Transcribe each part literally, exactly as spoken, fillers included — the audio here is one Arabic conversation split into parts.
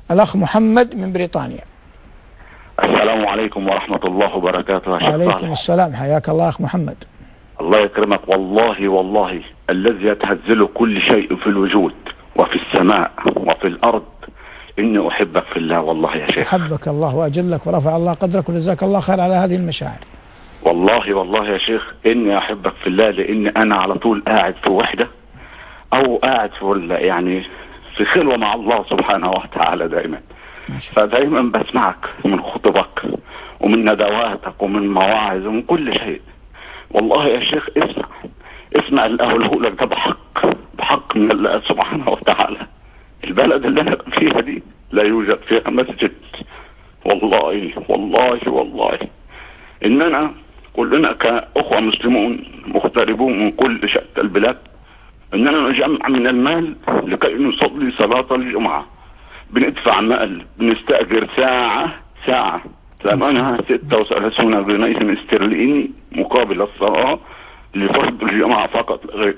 الأخ محمد من بريطانيا. السلام عليكم ورحمة الله وبركاته. وعليكم السلام، حياك الله أخ محمد. الله يكرمك. والله والله الذي يتهزل كل شيء في الوجود وفي السماء وفي الأرض إني أحبك في الله. والله يا شيخ أحبك الله وأجلك ورفع الله قدرك وجزاك الله خير على هذه المشاعر. والله والله يا شيخ إني أحبك في الله، لأن أنا على طول قاعد في وحدة أو قاعد في يعني في خلوة مع الله سبحانه وتعالى دائما، فدائما بسمعك من خطبك ومن ندواتك ومن مواعظ ومن كل شيء. والله يا شيخ اسمع اسمع اللي أقوله لك ده بحق بحق من الله سبحانه وتعالى. البلد اللي أنا فيها دي لا يوجد فيها مسجد. والله والله والله إننا كلنا كأخوة مسلمون مغتربون من كل شتى البلاد إننا نجمع من المال لكي نصلي صلاة الجمعة. بندفع مال، بنستأجر ساعة ساعة ثمنها ستة وثلاثين جنيه استرليني مقابل الصلاة لفرض الجمعة فقط غير.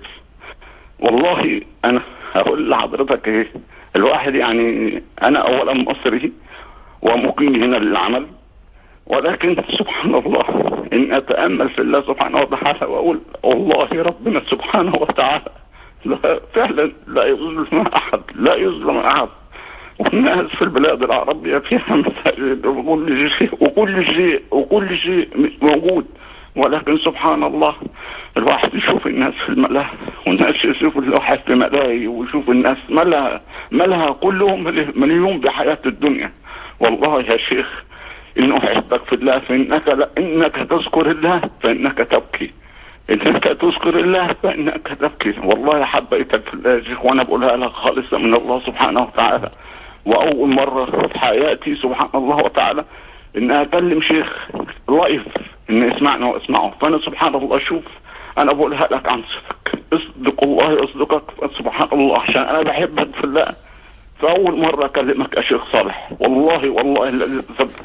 والله أنا هقول لحضرتك إيه، الواحد يعني أنا أولا مصري ومقيم هنا للعمل، ولكن سبحان الله إن أتأمل في الله سبحانه وتعالى وأقول والله ربنا سبحانه وتعالى لا فعلا لا يظلم أحد لا يظلم أحد. والناس في البلاد العربية فيها مساجد وكل شيء وكل شيء وكل شيء موجود، ولكن سبحان الله الواحد يشوف الناس في الملاهي والناس يشوف الواحد في ملاهي ويشوف الناس ملها ملها كلهم مليون بحياة الدنيا. والله يا شيخ إنه أحبك في الله فإنك لا إنك تذكر الله فإنك تبكي، إنك تذكر الله فإنك تبكي. والله حبيتك في الله يا شيخ، وأنا بقولها لك خالصة من الله سبحانه وتعالى. وأول مرة في حياتي سبحان الله وتعالى إن أكلم شيخ لايف إن يسمعنا واسمعه، فأنا سبحان الله شوف أنا بقولها لك عن صدق، اصدق الله يصدقك سبحان الله، عشان أنا بحبك في الله. فأول مرة أكلمك يا شيخ صالح والله والله الذي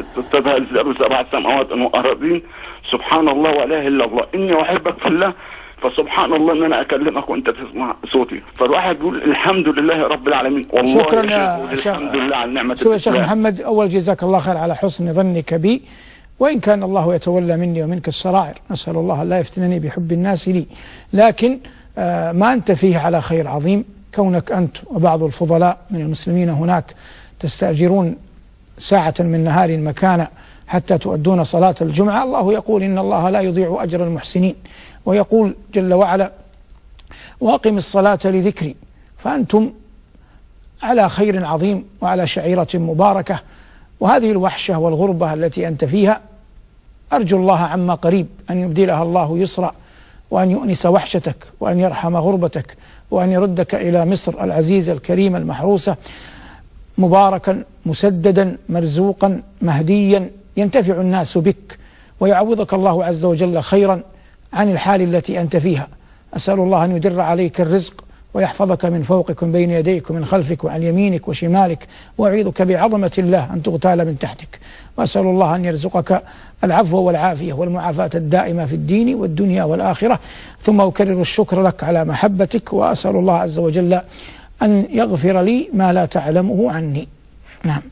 تتهزل سبع سماوات وأراضين سبحان الله ولا إله إلا الله إني أحبك في الله. فسبحان الله ان انا اكلمك وانت تسمع صوتي، فالواحد يقول الحمد لله رب العالمين. والله شكرا يا شيخ، الحمد لله على نعمه. شكرا يا شيخ محمد، اول جزاك الله خير على حسن ظنك بي، وان كان الله يتولى مني ومنك السرائر، نسال الله لا يفتنني بحب الناس لي، لكن آه ما انت فيه على خير عظيم، كونك انت وبعض الفضلاء من المسلمين هناك تستاجرون ساعه من نهار مكانا حتى تؤدون صلاة الجمعة. الله يقول إن الله لا يضيع أجر المحسنين، ويقول جل وعلا وأقم الصلاة لذكري. فأنتم على خير عظيم وعلى شعيرة مباركة، وهذه الوحشة والغربة التي أنت فيها أرجو الله عما قريب أن يبدلها الله يسرا، وأن يؤنس وحشتك، وأن يرحم غربتك، وأن يردك إلى مصر العزيزة الكريمة المحروسة مباركا مسددا مرزوقا مهديا ينتفع الناس بك، ويعوضك الله عز وجل خيرا عن الحال التي أنت فيها. أسأل الله أن يدر عليك الرزق ويحفظك من فوقك ومن بين يديك ومن خلفك وعن يمينك وشمالك، وأعيذك بعظمة الله أن تغتال من تحتك. وأسأل الله أن يرزقك العفو والعافية والمعافاة الدائمة في الدين والدنيا والآخرة. ثم أكرر الشكر لك على محبتك، وأسأل الله عز وجل أن يغفر لي ما لا تعلمه عني. نعم.